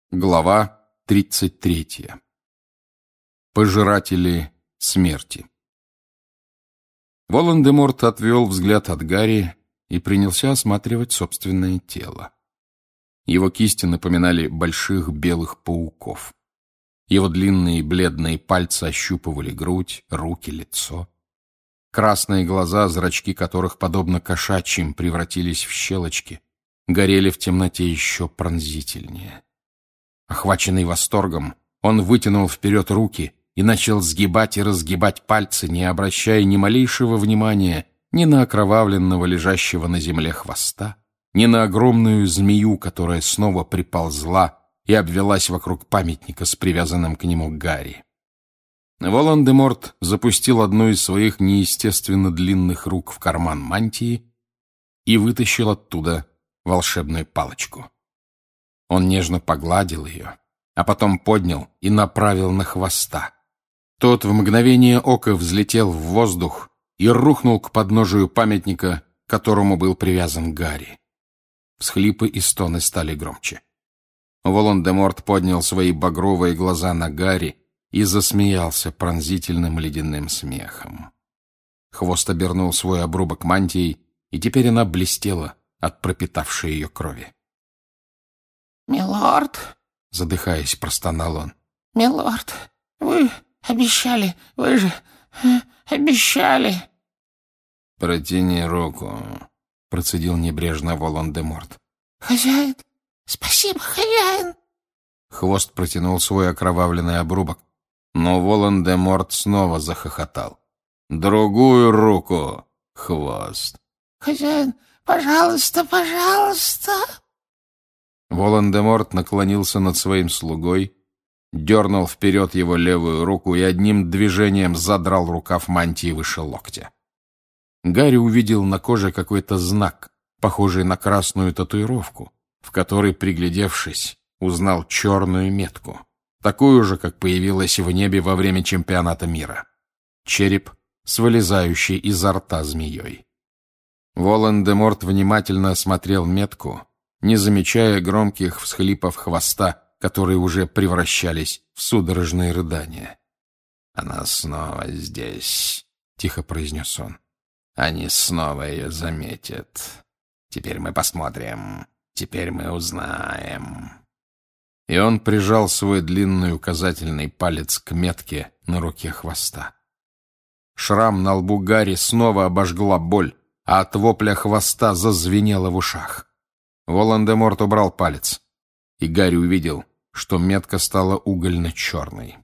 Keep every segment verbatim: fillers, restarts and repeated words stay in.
Глава тридцать третья. Пожиратели смерти. Волан-де-Морт отвел взгляд от Гарри и принялся осматривать собственное тело. Его кисти напоминали больших белых пауков. Его длинные бледные пальцы ощупывали грудь, руки, лицо. Красные глаза, зрачки которых, подобно кошачьим, превратились в щелочки, горели в темноте еще пронзительнее. Охваченный восторгом, он вытянул вперед руки и начал сгибать и разгибать пальцы, не обращая ни малейшего внимания ни на окровавленного лежащего на земле хвоста, ни на огромную змею, которая снова приползла и обвелась вокруг памятника с привязанным к нему Гарри. Волан-де-Морт запустил одну из своих неестественно длинных рук в карман мантии и вытащил оттуда волшебную палочку. Он нежно погладил ее, а потом поднял и направил на хвоста. Тот в мгновение ока взлетел в воздух и рухнул к подножию памятника, к которому был привязан Гарри. Всхлипы и стоны стали громче. Волан-де-Морт поднял свои багровые глаза на Гарри и засмеялся пронзительным ледяным смехом. Хвост обернул свой обрубок мантией, и теперь она блестела от пропитавшей ее крови. «Милорд», — задыхаясь, простонал он. «Милорд, вы обещали, вы же э, обещали». «Протяни руку», — процедил небрежно Волан-де-Морт. «Хозяин, спасибо, хозяин». Хвост протянул свой окровавленный обрубок, но Волан-де-Морт снова захохотал. «Другую руку, Хвост». «Хозяин, пожалуйста, пожалуйста». Волан-де-Морт наклонился над своим слугой, дернул вперед его левую руку и одним движением задрал рукав мантии выше локтя. Гарри увидел на коже какой-то знак, похожий на красную татуировку, в которой, приглядевшись, узнал черную метку, такую же, как появилась в небе во время чемпионата мира. Череп с вылезающей изо рта змеей. Волан-де-Морт внимательно осмотрел метку, не замечая громких всхлипов хвоста, которые уже превращались в судорожные рыдания. «Она снова здесь», — тихо произнес он. «Они снова ее заметят. Теперь мы посмотрим. Теперь мы узнаем». И он прижал свой длинный указательный палец к метке на руке хвоста. Шрам на лбу Гарри снова обожгла боль, а от вопля хвоста зазвенело в ушах. Волан-де-Морт убрал палец, и Гарри увидел, что метка стала угольно-черной.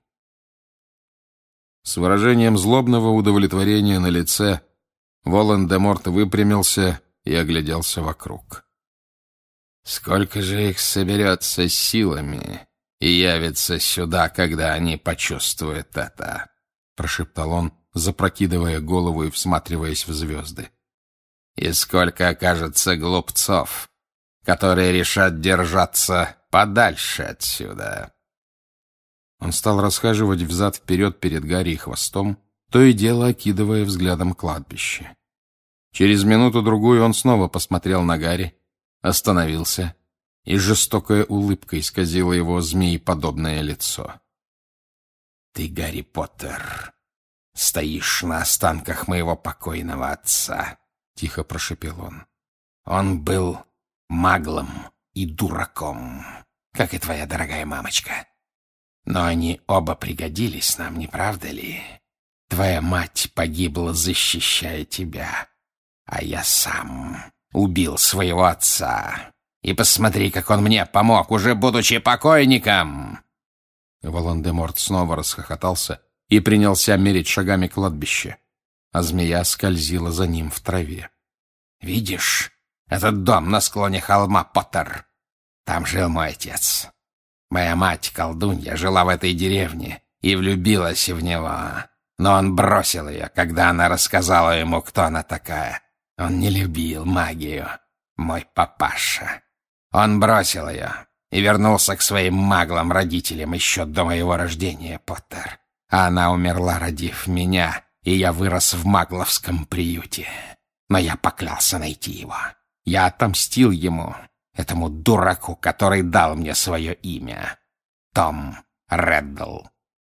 С выражением злобного удовлетворения на лице Волан-де-Морт выпрямился и огляделся вокруг. «Сколько же их соберется силами и явится сюда, когда они почувствуют это?» — прошептал он, запрокидывая голову и всматриваясь в звезды. «И сколько окажется глупцов, которые решат держаться подальше отсюда». Он стал расхаживать взад-вперед перед Гарри и хвостом, то и дело окидывая взглядом кладбище. Через минуту-другую он снова посмотрел на Гарри, остановился, и жестокая улыбка исказила его змееподобное лицо. «Ты, Гарри Поттер, стоишь на останках моего покойного отца», — тихо прошепел он. «Он был маглом и дураком, как и твоя дорогая мамочка. Но они оба пригодились нам, не правда ли? Твоя мать погибла, защищая тебя, а я сам убил своего отца. И посмотри, как он мне помог, уже будучи покойником!» Волан-де-Морт снова расхохотался и принялся мерить шагами кладбище, а змея скользила за ним в траве. «Видишь этот дом на склоне холма, Поттер? Там жил мой отец. Моя мать, колдунья, жила в этой деревне и влюбилась в него. Но он бросил ее, когда она рассказала ему, кто она такая. Он не любил магию, мой папаша. Он бросил ее и вернулся к своим маглам-родителям еще до моего рождения, Поттер. А она умерла, родив меня, и я вырос в магловском приюте. Но я поклялся найти его. Я отомстил ему этому дураку, который дал мне свое имя. Том Реддл».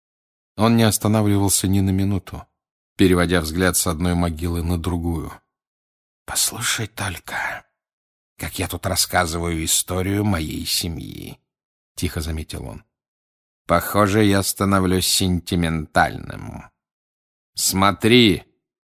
Он не останавливался ни на минуту, переводя взгляд с одной могилы на другую. «Послушай только, как я тут рассказываю историю моей семьи», — тихо заметил он. «Похоже, я становлюсь сентиментальным. Смотри,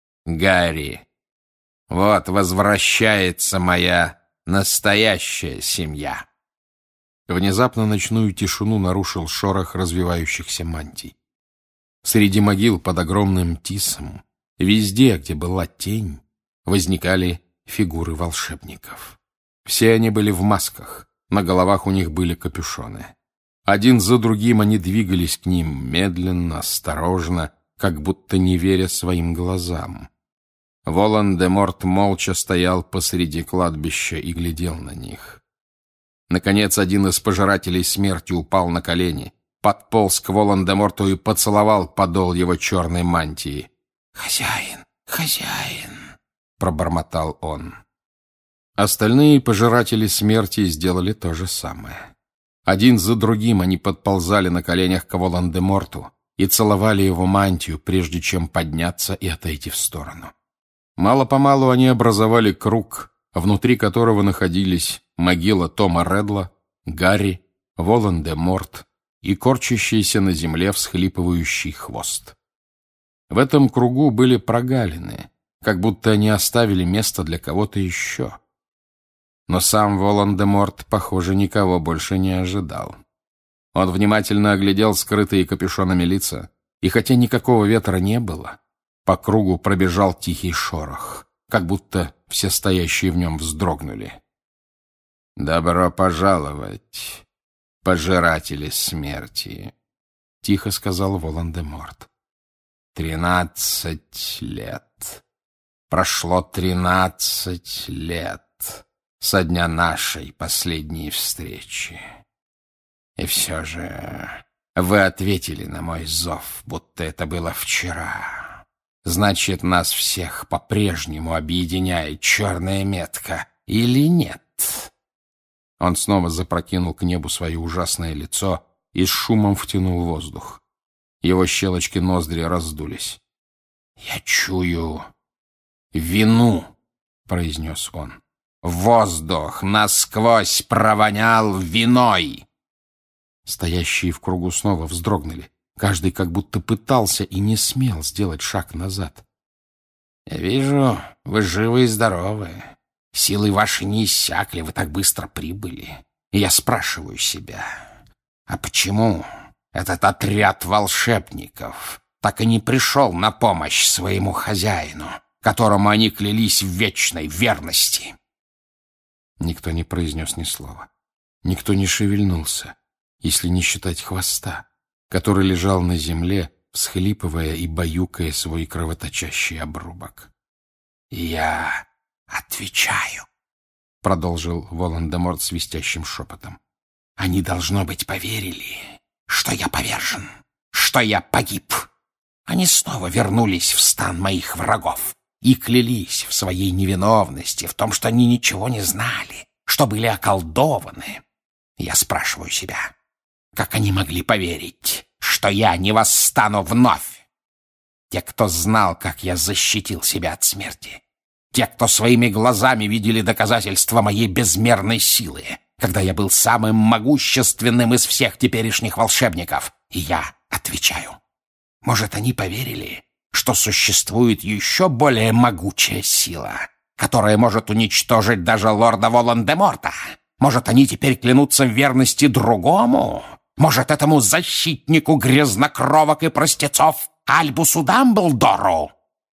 Гарри, вот возвращается моя настоящая семья». Внезапно ночную тишину нарушил шорох развивающихся мантий. Среди могил под огромным тисом, везде, где была тень, возникали фигуры волшебников. Все они были в масках, на головах у них были капюшоны. Один за другим они двигались к ним медленно, осторожно, как будто не веря своим глазам. Волан-де-Морт молча стоял посреди кладбища и глядел на них. Наконец, один из пожирателей смерти упал на колени, подполз к Волан-де-Морту и поцеловал подол его черной мантии. «Хозяин, хозяин!» — пробормотал он. Остальные пожиратели смерти сделали то же самое. Один за другим они подползали на коленях к Волан-де-Морту и целовали его мантию, прежде чем подняться и отойти в сторону. Мало-помалу они образовали круг, внутри которого находились могила Тома Реддла, Гарри, Волан-де-Морт и корчащийся на земле всхлипывающий хвост. В этом кругу были прогалины, как будто они оставили место для кого-то еще. Но сам Волан-де-Морт, похоже, никого больше не ожидал. Он внимательно оглядел скрытые капюшонами лица, и хотя никакого ветра не было, по кругу пробежал тихий шорох, как будто все стоящие в нем вздрогнули. «Добро пожаловать, пожиратели смерти», — тихо сказал Волан-де-Морт. «Тринадцать лет. Прошло тринадцать лет со дня нашей последней встречи. И все же вы ответили на мой зов, будто это было вчера. Значит, нас всех по-прежнему объединяет черная метка, или нет?» Он снова запрокинул к небу свое ужасное лицо и с шумом втянул воздух. Его щелочки ноздри раздулись. «Я чую вину», — произнес он. «Воздух насквозь провонял виной». Стоящие в кругу снова вздрогнули. Каждый как будто пытался и не смел сделать шаг назад. «Я вижу, вы живы и здоровы. Силы ваши не иссякли, вы так быстро прибыли. И я спрашиваю себя, а почему этот отряд волшебников так и не пришел на помощь своему хозяину, которому они клялись в вечной верности?» Никто не произнес ни слова. Никто не шевельнулся, если не считать хвоста, который лежал на земле, всхлипывая и баюкая свой кровоточащий обрубок. «Я отвечаю», — продолжил Волан-де-Морт свистящим шепотом. «Они, должно быть, поверили, что я повержен, что я погиб. Они снова вернулись в стан моих врагов и клялись в своей невиновности, в том, что они ничего не знали, что были околдованы. Я спрашиваю себя, как они могли поверить, что я не восстану вновь? Те, кто знал, как я защитил себя от смерти, те, кто своими глазами видели доказательства моей безмерной силы, когда я был самым могущественным из всех теперешних волшебников. И я отвечаю, может, они поверили, что существует еще более могучая сила, которая может уничтожить даже лорда Волан-де-Морта? Может, они теперь клянутся в верности другому? Может, этому защитнику грязнокровок и простецов Альбусу Дамблдору?»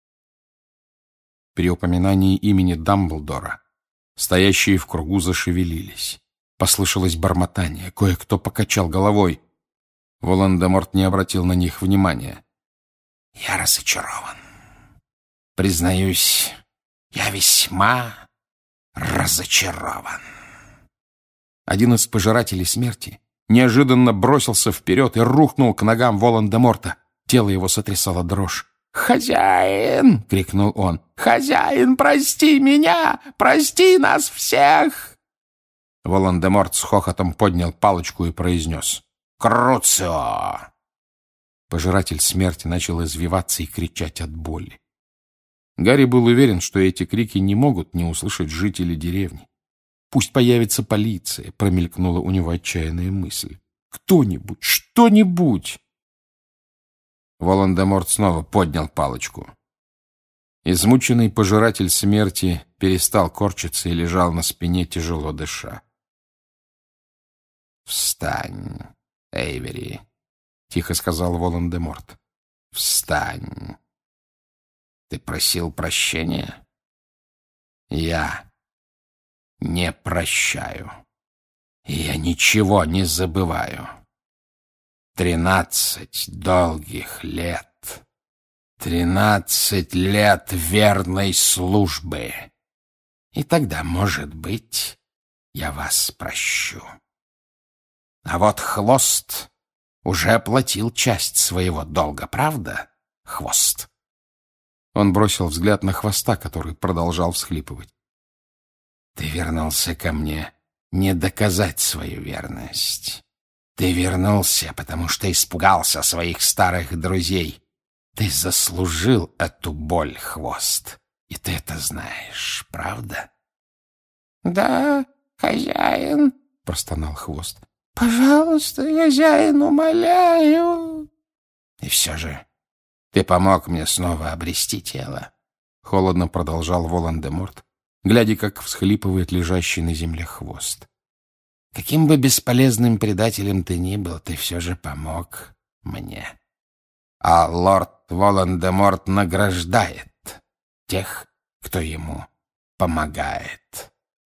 При упоминании имени Дамблдора стоящие в кругу зашевелились. Послышалось бормотание, кое-кто покачал головой. Волан-де-Морт не обратил на них внимания. «Я разочарован. Признаюсь, я весьма разочарован». Один из пожирателей смерти неожиданно бросился вперед и рухнул к ногам Волан-де-Морта. Тело его сотрясало дрожь. «Хозяин!» — крикнул он. «Хозяин, прости меня! Прости нас всех!» Волан-де-Морт с хохотом поднял палочку и произнес: «Круцио!» Пожиратель смерти начал извиваться и кричать от боли. Гарри был уверен, что эти крики не могут не услышать жители деревни. «Пусть появится полиция», — промелькнула у него отчаянная мысль. «Кто-нибудь, что-нибудь!» Волан-де-Морт снова поднял палочку. Измученный пожиратель смерти перестал корчиться и лежал на спине, тяжело дыша. «Встань, Эйвери», — тихо сказал Волан-де-Морт. «Встань. Ты просил прощения? Я не прощаю. Я ничего не забываю. Тринадцать долгих лет. Тринадцать лет верной службы. И тогда, может быть, я вас прощу. А вот Хвост уже оплатил часть своего долга, правда, Хвост?» Он бросил взгляд на Хвоста, который продолжал всхлипывать. «Ты вернулся ко мне не доказать свою верность. Ты вернулся, потому что испугался своих старых друзей. Ты заслужил эту боль, Хвост, и ты это знаешь, правда?» «Да, хозяин», — простонал Хвост. «Пожалуйста, хозяин, умоляю». «И все же ты помог мне снова обрести тело», — холодно продолжал Волан-де-Морт, глядя, как всхлипывает лежащий на земле Хвост. «Каким бы бесполезным предателем ты ни был, ты все же помог мне. А лорд Волан-де-Морт награждает тех, кто ему помогает».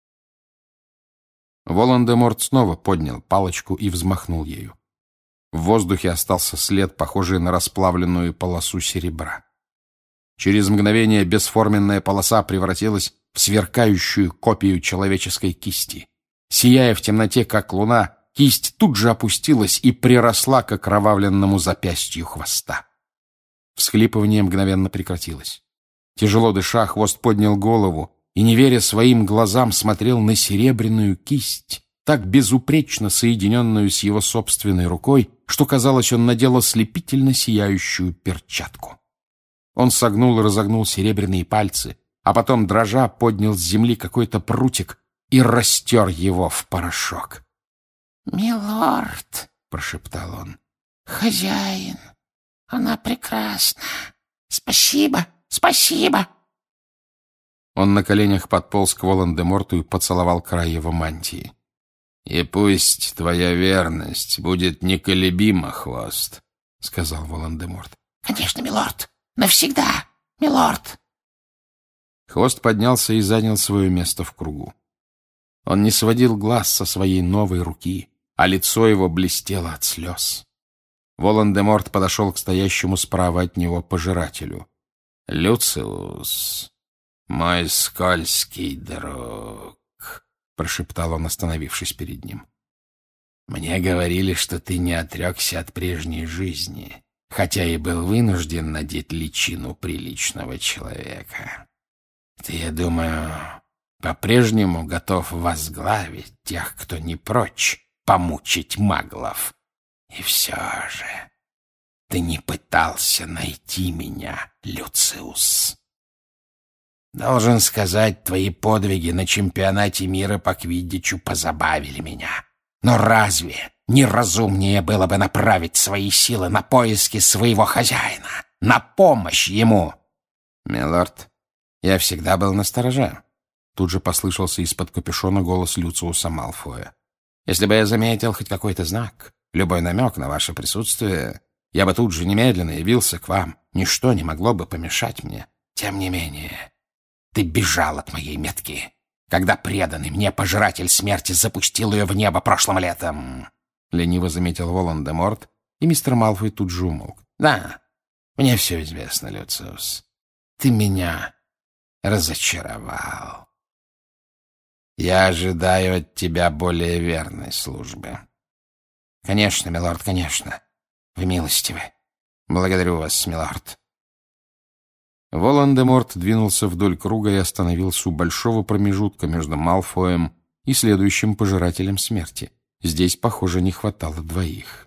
Волан-де-Морт снова поднял палочку и взмахнул ею. В воздухе остался след, похожий на расплавленную полосу серебра. Через мгновение бесформенная полоса превратилась в сверкающую копию человеческой кисти. Сияя в темноте, как луна, кисть тут же опустилась и приросла к окровавленному запястью Хвоста. Всхлипывание мгновенно прекратилось. Тяжело дыша, Хвост поднял голову и, не веря своим глазам, смотрел на серебряную кисть, так безупречно соединенную с его собственной рукой, что, казалось, он надел ослепительно сияющую перчатку. Он согнул и разогнул серебряные пальцы, а потом, дрожа, поднял с земли какой-то прутик и растер его в порошок. «Милорд», — прошептал он, — «хозяин, она прекрасна. Спасибо, спасибо». Он на коленях подполз к Волан-де-Морту и поцеловал край его мантии. «И пусть твоя верность будет неколебима, Хвост», — сказал Волан-де-Морт. «Конечно, милорд, навсегда, милорд». Хвост поднялся и занял свое место в кругу. Он не сводил глаз со своей новой руки, а лицо его блестело от слез. Волан-де-Морт подошел к стоящему справа от него пожирателю. «Люциус, мой скользкий друг», — прошептал он, остановившись перед ним. «Мне говорили, что ты не отрекся от прежней жизни, хотя и был вынужден надеть личину приличного человека. Ты, я думаю, по-прежнему готов возглавить тех, кто не прочь помучить маглов. И все же ты не пытался найти меня, Люциус. Должен сказать, твои подвиги на чемпионате мира по квиддичу позабавили меня. Но разве неразумнее было бы направить свои силы на поиски своего хозяина, на помощь ему?» «Милорд, я всегда был настороже». Тут же послышался из-под капюшона голос Люциуса Малфоя. «Если бы я заметил хоть какой-то знак, любой намек на ваше присутствие, я бы тут же немедленно явился к вам. Ничто не могло бы помешать мне. Тем не менее, ты бежал от моей метки, когда преданный мне пожиратель смерти запустил ее в небо прошлым летом», — лениво заметил Волан-де-Морт, и мистер Малфой тут же умолк. «Да, мне все известно, Люциус. Ты меня разочаровал. Я ожидаю от тебя более верной службы». «Конечно, милорд, конечно. Вы милостивы. Благодарю вас, милорд». Волан-де-Морт двинулся вдоль круга и остановился у большого промежутка между Малфоем и следующим пожирателем смерти. Здесь, похоже, не хватало двоих.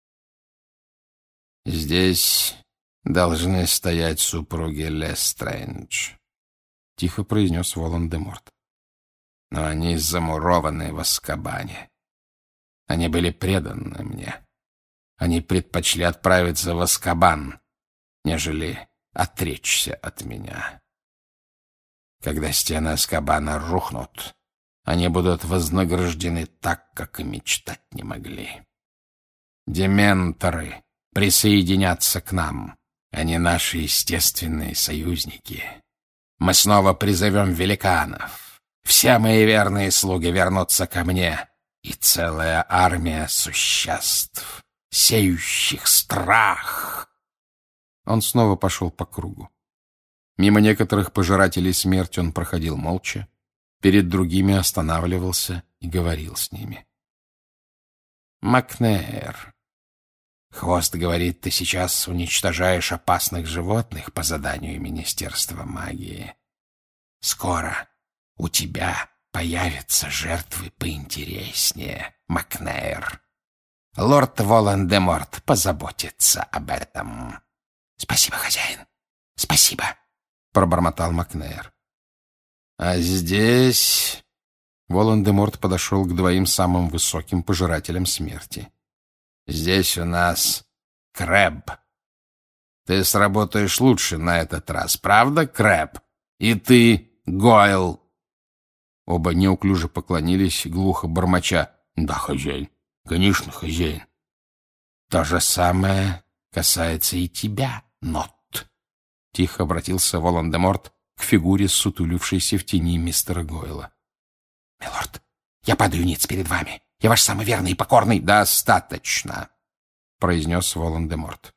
«Здесь должны стоять супруги Лестрейндж», — тихо произнес Волан-де-Морт. «Но они замурованы в Азкабане. Они были преданы мне. Они предпочли отправиться в Азкабан, нежели отречься от меня. Когда стены Азкабана рухнут, они будут вознаграждены так, как и мечтать не могли. Дементоры присоединятся к нам. Они наши естественные союзники. Мы снова призовем великанов. Все мои верные слуги вернутся ко мне, и целая армия существ, сеющих страх». Он снова пошел по кругу. Мимо некоторых пожирателей смерти он проходил молча, перед другими останавливался и говорил с ними. «Макнейр, Хвост говорит, ты сейчас уничтожаешь опасных животных по заданию Министерства магии. Скоро у тебя появятся жертвы поинтереснее, Макнейр. Лорд Волан-де-Морт позаботится об этом». «Спасибо, хозяин, спасибо», — пробормотал Макнейр. «А здесь...» Волан-де-Морт подошел к двоим самым высоким пожирателям смерти. «Здесь у нас Крэб. Ты сработаешь лучше на этот раз, правда, Крэб? И ты, Гойл?» Оба неуклюже поклонились, глухо бормоча. «Да, хозяин, конечно, хозяин». «То же самое касается и тебя, Нот», — тихо обратился Волан-де-Морт к фигуре, сутулившейся в тени мистера Гойла. «Милорд, я падаю ниц перед вами. Я ваш самый верный и покорный». «Достаточно», — произнес Волан-де-Морт.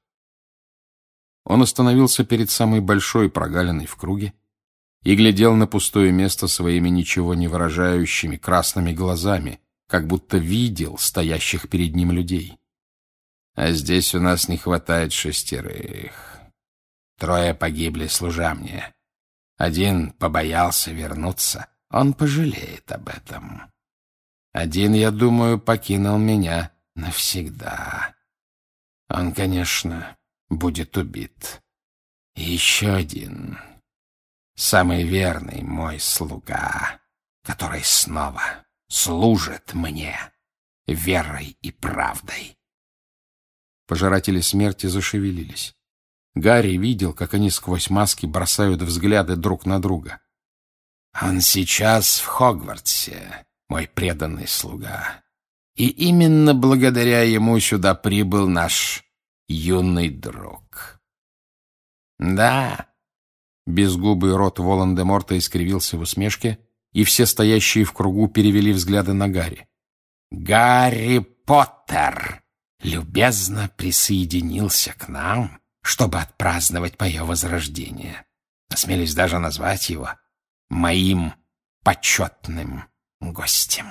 Он остановился перед самой большой прогалиной в круге и глядел на пустое место своими ничего не выражающими красными глазами, как будто видел стоящих перед ним людей. «А здесь у нас не хватает шестерых. Трое погибли, служа мне. Один побоялся вернуться. Он пожалеет об этом. Один, я думаю, покинул меня навсегда. Он, конечно, будет убит. И еще один, самый верный мой слуга, который снова служит мне верой и правдой». Пожиратели смерти зашевелились. Гарри видел, как они сквозь маски бросают взгляды друг на друга. «Он сейчас в Хогвартсе, мой преданный слуга. И именно благодаря ему сюда прибыл наш юный друг». «Да». Безгубый рот Волан-де-Морта искривился в усмешке, и все стоящие в кругу перевели взгляды на Гарри. «Гарри Поттер любезно присоединился к нам, чтобы отпраздновать мое возрождение. Осмелюсь даже назвать его моим почетным гостем».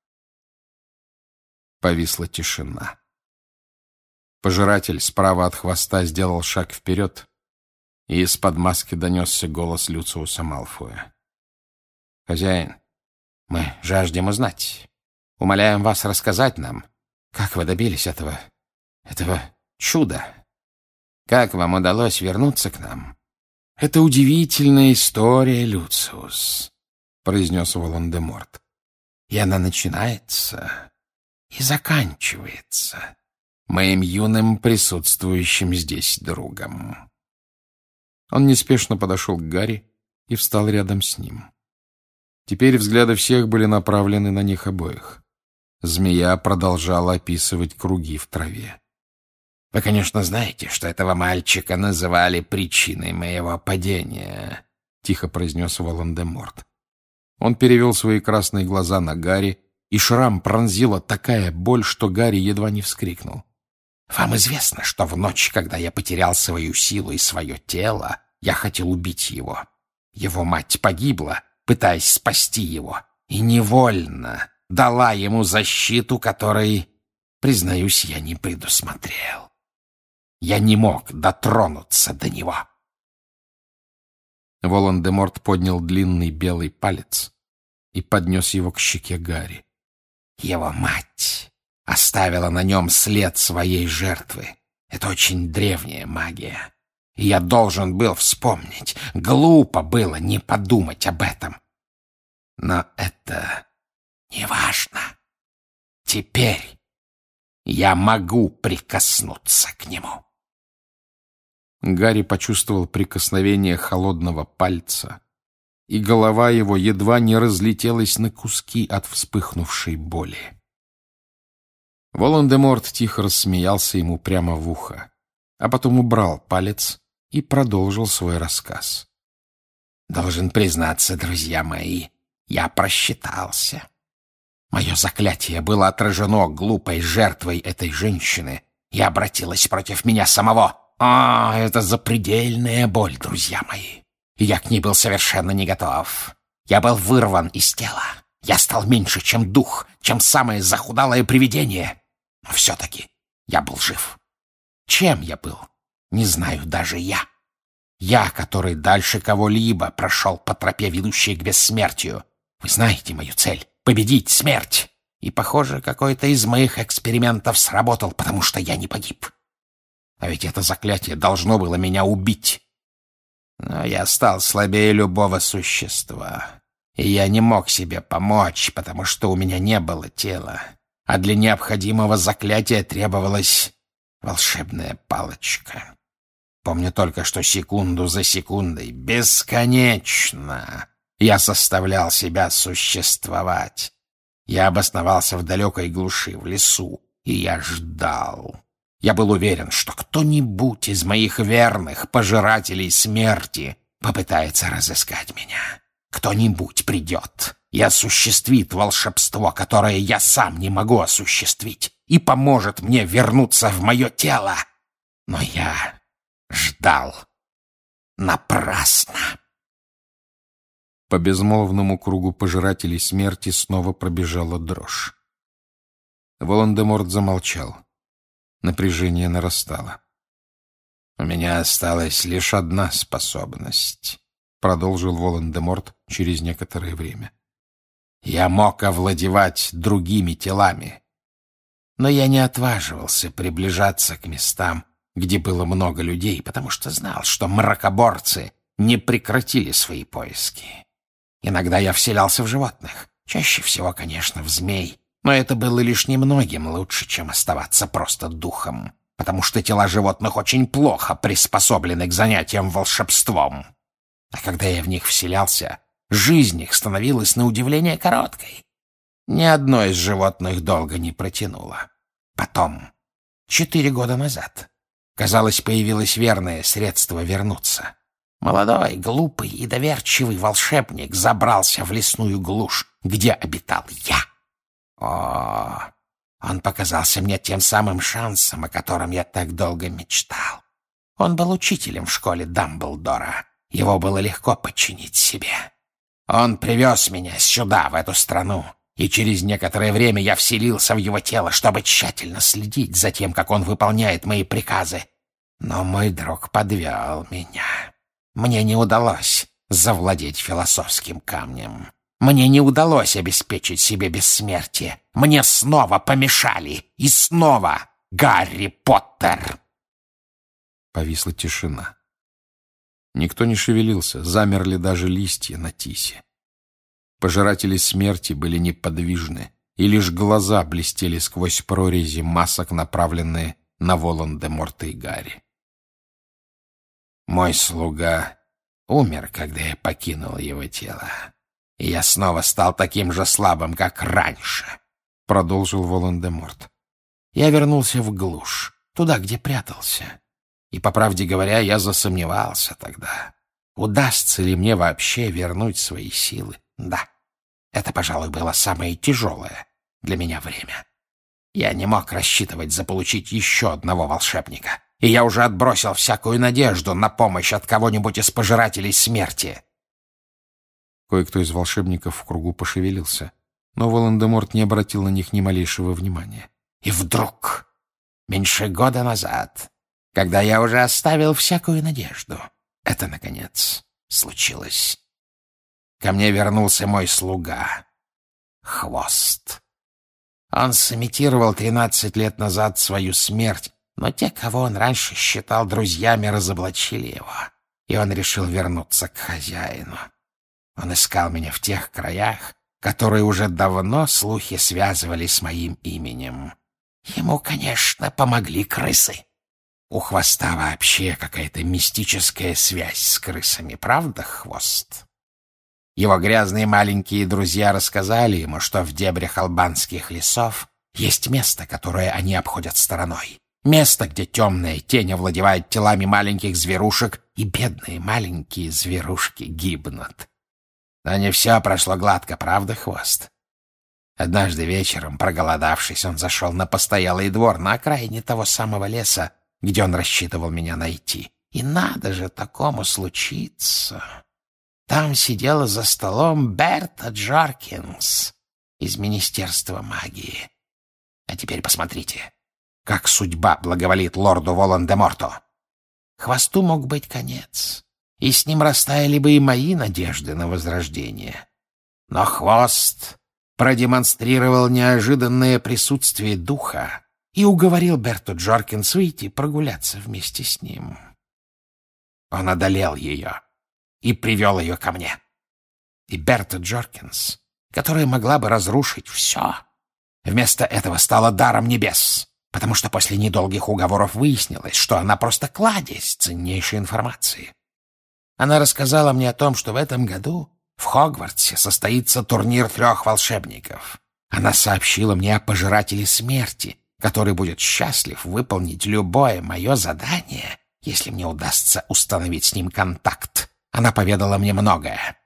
Повисла тишина. Пожиратель справа от хвоста сделал шаг вперед, и из-под маски донесся голос Люциуса Малфоя. «Хозяин, мы жаждем узнать. Умоляем вас рассказать нам, как вы добились этого, этого чуда. Как вам удалось вернуться к нам? Это удивительная история, Люциус», — произнес Волан-де-Морт. «И она начинается и заканчивается моим юным присутствующим здесь другом». Он неспешно подошел к Гарри и встал рядом с ним. Теперь взгляды всех были направлены на них обоих. Змея продолжала описывать круги в траве. «Вы, конечно, знаете, что этого мальчика называли причиной моего падения», — тихо произнес Волан-де-Морт. Он перевел свои красные глаза на Гарри, и шрам пронзила такая боль, что Гарри едва не вскрикнул. «Вам известно, что в ночь, когда я потерял свою силу и свое тело, я хотел убить его. Его мать погибла, пытаясь спасти его, и невольно дала ему защиту, которой, признаюсь, я не предусмотрел. Я не мог дотронуться до него». Волан-де-Морт поднял длинный белый палец и поднес его к щеке Гарри. Его мать оставила на нем след своей жертвы. Это очень древняя магия. И я должен был вспомнить. Глупо было не подумать об этом. Но это не важно. Теперь я могу прикоснуться к нему. Гарри почувствовал прикосновение холодного пальца, и голова его едва не разлетелась на куски от вспыхнувшей боли. Волан-де-Морт тихо рассмеялся ему прямо в ухо, а потом убрал палец и продолжил свой рассказ. «Должен признаться, друзья мои, я просчитался. Мое заклятие было отражено глупой жертвой этой женщины и обратилось против меня самого. А, это запредельная боль, друзья мои. И я к ней был совершенно не готов. Я был вырван из тела. Я стал меньше, чем дух, чем самое захудалое привидение. Но все-таки я был жив. Чем я был, не знаю даже я. Я, который дальше кого-либо прошел по тропе, ведущей к бессмертию. Вы знаете мою цель — победить смерть. И, похоже, какой-то из моих экспериментов сработал, потому что я не погиб. А ведь это заклятие должно было меня убить. Но я стал слабее любого существа. И я не мог себе помочь, потому что у меня не было тела. А для необходимого заклятия требовалась волшебная палочка. Помню только, что секунду за секундой, бесконечно, я заставлял себя существовать. Я обосновался в далекой глуши, в лесу, и я ждал. Я был уверен, что кто-нибудь из моих верных пожирателей смерти попытается разыскать меня. Кто-нибудь придет и осуществит волшебство, которое я сам не могу осуществить, и поможет мне вернуться в мое тело. Но я ждал напрасно. По безмолвному кругу пожирателей смерти снова пробежала дрожь. Волан-де-Морт замолчал. Напряжение нарастало. «У меня осталась лишь одна способность», — продолжил Волан-де-Морт через некоторое время. «Я мог овладевать другими телами, но я не отваживался приближаться к местам, где было много людей, потому что знал, что мракоборцы не прекратили свои поиски. Иногда я вселялся в животных, чаще всего, конечно, в змей, но это было лишь немногим лучше, чем оставаться просто духом, потому что тела животных очень плохо приспособлены к занятиям волшебством. А когда я в них вселялся, жизнь их становилась на удивление короткой. Ни одно из животных долго не протянуло. Потом, четыре года назад, казалось, появилось верное средство вернуться. Молодой, глупый и доверчивый волшебник забрался в лесную глушь, где обитал я. О, он показался мне тем самым шансом, о котором я так долго мечтал. Он был учителем в школе Дамблдора. Его было легко подчинить себе. Он привез меня сюда, в эту страну, и через некоторое время я вселился в его тело, чтобы тщательно следить за тем, как он выполняет мои приказы. Но мой друг подвел меня. Мне не удалось завладеть философским камнем. Мне не удалось обеспечить себе бессмертие. Мне снова помешали. И снова Гарри Поттер. Повисла тишина. Никто не шевелился, замерли даже листья на тисе. Пожиратели смерти были неподвижны, и лишь глаза блестели сквозь прорези масок, направленные на Волан-де-Морта и Гарри. Мой слуга умер, когда я покинул его тело. И я снова стал таким же слабым, как раньше, — продолжил Волан-де-Морт. Я вернулся в глушь, туда, где прятался. И, по правде говоря, я засомневался тогда. Удастся ли мне вообще вернуть свои силы? Да, это, пожалуй, было самое тяжелое для меня время. Я не мог рассчитывать заполучить еще одного волшебника, и я уже отбросил всякую надежду на помощь от кого-нибудь из пожирателей смерти. Кое-кто из волшебников в кругу пошевелился, но Волан-де-Морт не обратил на них ни малейшего внимания. И вдруг, меньше года назад, когда я уже оставил всякую надежду, это, наконец, случилось. ко мне вернулся мой слуга, Хвост. Он сымитировал тринадцать лет назад свою смерть, но те, кого он раньше считал друзьями, разоблачили его, и он решил вернуться к хозяину. Он искал меня в тех краях, которые уже давно слухи связывали с моим именем. Ему, конечно, помогли крысы. У Хвоста вообще какая-то мистическая связь с крысами, правда, Хвост? Его грязные маленькие друзья рассказали ему, что в дебрях албанских лесов есть место, которое они обходят стороной. Место, где темная тень овладевает телами маленьких зверушек, и бедные маленькие зверушки гибнут. Но не все прошло гладко, правда, Хвост? Однажды вечером, проголодавшись, он зашел на постоялый двор на окраине того самого леса, где он рассчитывал меня найти. И надо же такому случиться. Там сидела за столом Берта Джоркинс из Министерства магии. А теперь посмотрите, как судьба благоволит лорду Волан-де-Морту. Хвосту мог быть конец, и с ним растаяли бы и мои надежды на возрождение. Но Хвост продемонстрировал неожиданное присутствие духа и уговорил Берту Джоркинс выйти прогуляться вместе с ним. Он одолел ее и привел ее ко мне. И Берта Джоркинс, которая могла бы разрушить все, вместо этого стала даром небес, потому что после недолгих уговоров выяснилось, что она просто кладезь ценнейшей информации. Она рассказала мне о том, что в этом году в Хогвартсе состоится турнир трех волшебников. Она сообщила мне о пожирателе смерти, который будет счастлив выполнить любое мое задание, если мне удастся установить с ним контакт. Она поведала мне многое.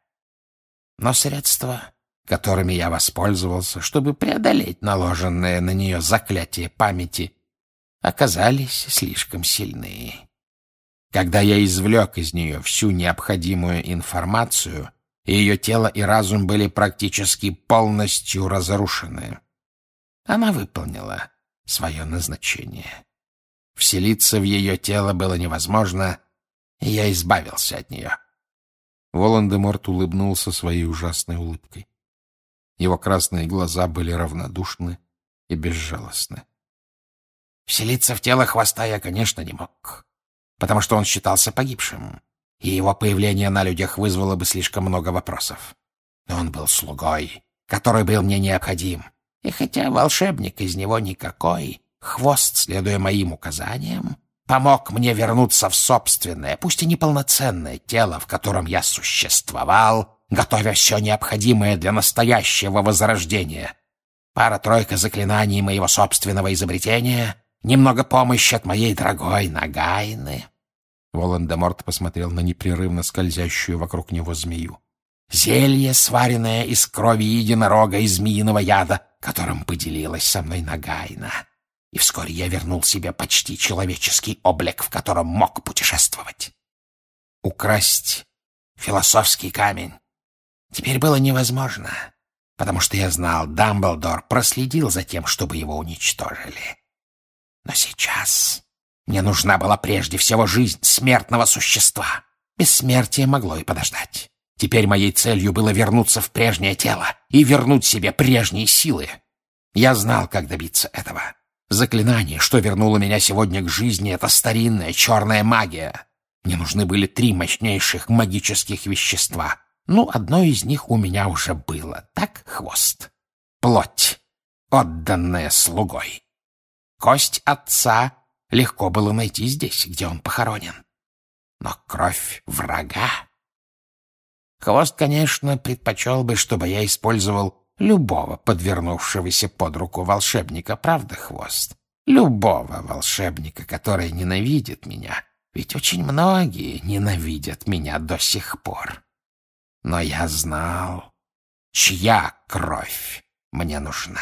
Но средства, которыми я воспользовался, чтобы преодолеть наложенное на нее заклятие памяти, оказались слишком сильны. Когда я извлек из нее всю необходимую информацию, ее тело и разум были практически полностью разрушены. Она выполнила свое назначение. Вселиться в ее тело было невозможно, и я избавился от нее. Волан-де-Морт улыбнулся своей ужасной улыбкой. Его красные глаза были равнодушны и безжалостны. Вселиться в тело Хвоста я, конечно, не мог, потому что он считался погибшим, и его появление на людях вызвало бы слишком много вопросов. Но он был слугой, который был мне необходим, и хотя волшебник из него никакой, Хвост, следуя моим указаниям, помог мне вернуться в собственное, пусть и неполноценное тело, в котором я существовал, готовя все необходимое для настоящего возрождения. Пара-тройка заклинаний моего собственного изобретения, немного помощи от моей дорогой Нагайны. Волан-де-Морт посмотрел на непрерывно скользящую вокруг него змею. Зелье, сваренное из крови единорога и змеиного яда, которым поделилась со мной Нагайна. И вскоре я вернул себе почти человеческий облик, в котором мог путешествовать. Украсть философский камень теперь было невозможно, потому что я знал, Дамблдор проследил за тем, чтобы его уничтожили. Но сейчас мне нужна была прежде всего жизнь смертного существа. Бессмертие могло и подождать. Теперь моей целью было вернуться в прежнее тело и вернуть себе прежние силы. Я знал, как добиться этого. Заклинание, что вернуло меня сегодня к жизни, — это старинная черная магия. Мне нужны были три мощнейших магических вещества. Ну, одно из них у меня уже было. Так, Хвост? Плоть, отданная слугой. Кость отца легко было найти здесь, где он похоронен. Но кровь врага... Хвост, конечно, предпочел бы, чтобы я использовал любого подвернувшегося под руку волшебника, правда, Хвост? Любого волшебника, который ненавидит меня. Ведь очень многие ненавидят меня до сих пор. Но я знал, чья кровь мне нужна.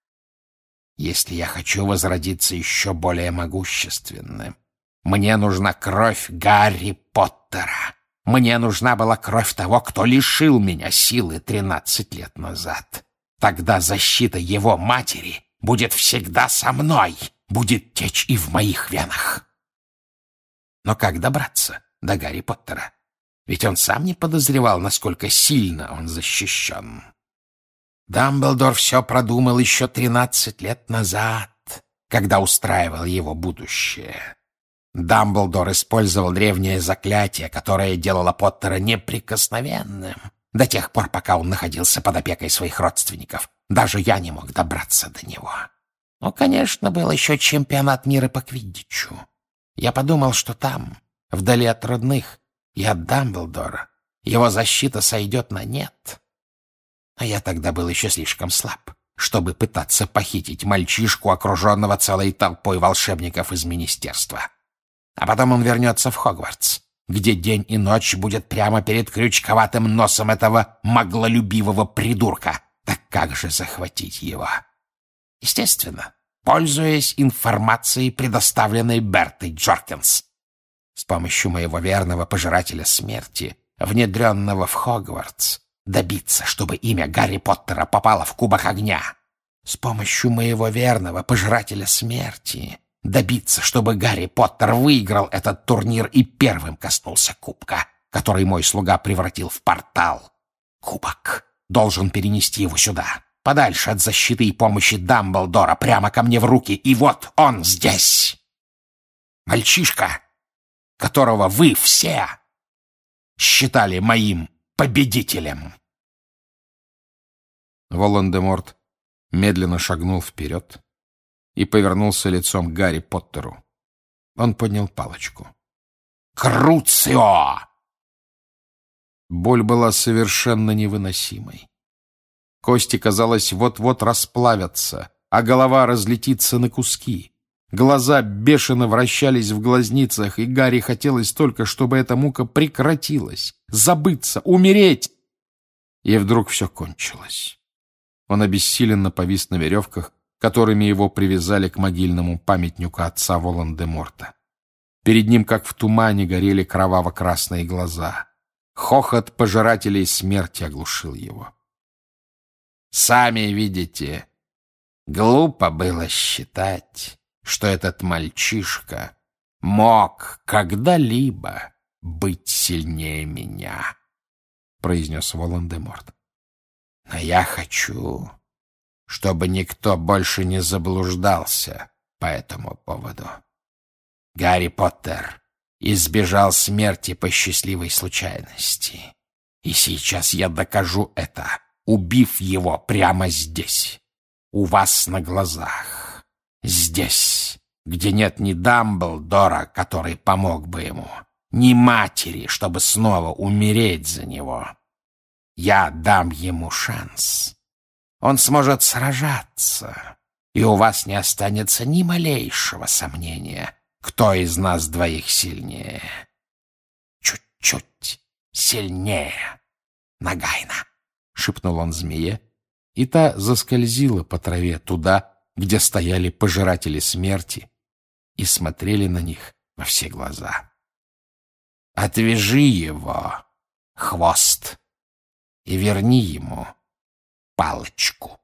Если я хочу возродиться еще более могущественным, мне нужна кровь Гарри Поттера. Мне нужна была кровь того, кто лишил меня силы тринадцать лет назад. Тогда защита его матери будет всегда со мной, будет течь и в моих венах. Но как добраться до Гарри Поттера? ведь он сам не подозревал, насколько сильно он защищен. Дамблдор все продумал еще тринадцать лет назад, когда устраивал его будущее. Дамблдор использовал древнее заклятие, которое делало Поттера неприкосновенным до тех пор, пока он находился под опекой своих родственников. Даже я не мог добраться до него. Ну, конечно, был еще чемпионат мира по квиддичу. Я подумал, что там, вдали от родных и от Дамблдора, его защита сойдет на нет. А я тогда был еще слишком слаб, чтобы пытаться похитить мальчишку, окруженного целой толпой волшебников из министерства. А потом он вернется в Хогвартс, где день и ночь будет прямо перед крючковатым носом этого маглолюбивого придурка. Так как же захватить его? Естественно, пользуясь информацией, предоставленной Бертой Джоркинс. С помощью моего верного пожирателя смерти, внедренного в Хогвартс, добиться, чтобы имя Гарри Поттера попало в Кубок Огня. С помощью моего верного пожирателя смерти добиться, чтобы Гарри Поттер выиграл этот турнир и первым коснулся кубка, который мой слуга превратил в портал. Кубок должен перенести его сюда, подальше от защиты и помощи Дамблдора, прямо ко мне в руки, и вот он здесь. Мальчишка, которого вы все считали моим победителем. Волан-де-Морт медленно шагнул вперед и повернулся лицом к Гарри Поттеру. Он поднял палочку. «Круцио!» Боль была совершенно невыносимой. Кости, казалось, вот-вот расплавятся, а голова разлетится на куски. Глаза бешено вращались в глазницах, и Гарри хотелось только, чтобы эта мука прекратилась, забыться, умереть. И вдруг все кончилось. Он обессиленно повис на веревках, которыми его привязали к могильному памятнику отца Волан-де-Морта. Перед ним, как в тумане, горели кроваво-красные глаза. Хохот пожирателей смерти оглушил его. «Сами видите, глупо было считать, что этот мальчишка мог когда-либо быть сильнее меня», — произнес Волан-де-Морт. «Но я хочу, чтобы никто больше не заблуждался по этому поводу. Гарри Поттер избежал смерти по счастливой случайности. И сейчас я докажу это, убив его прямо здесь, у вас на глазах. Здесь, где нет ни Дамблдора, который помог бы ему, ни матери, чтобы снова умереть за него. Я дам ему шанс. Он сможет сражаться, и у вас не останется ни малейшего сомнения, кто из нас двоих сильнее. Чуть-чуть сильнее Нагайна», — шепнул он змее, и та заскользила по траве туда, где стояли пожиратели смерти и смотрели на них во все глаза. «Отвяжи его, хвост, и верни ему палочку».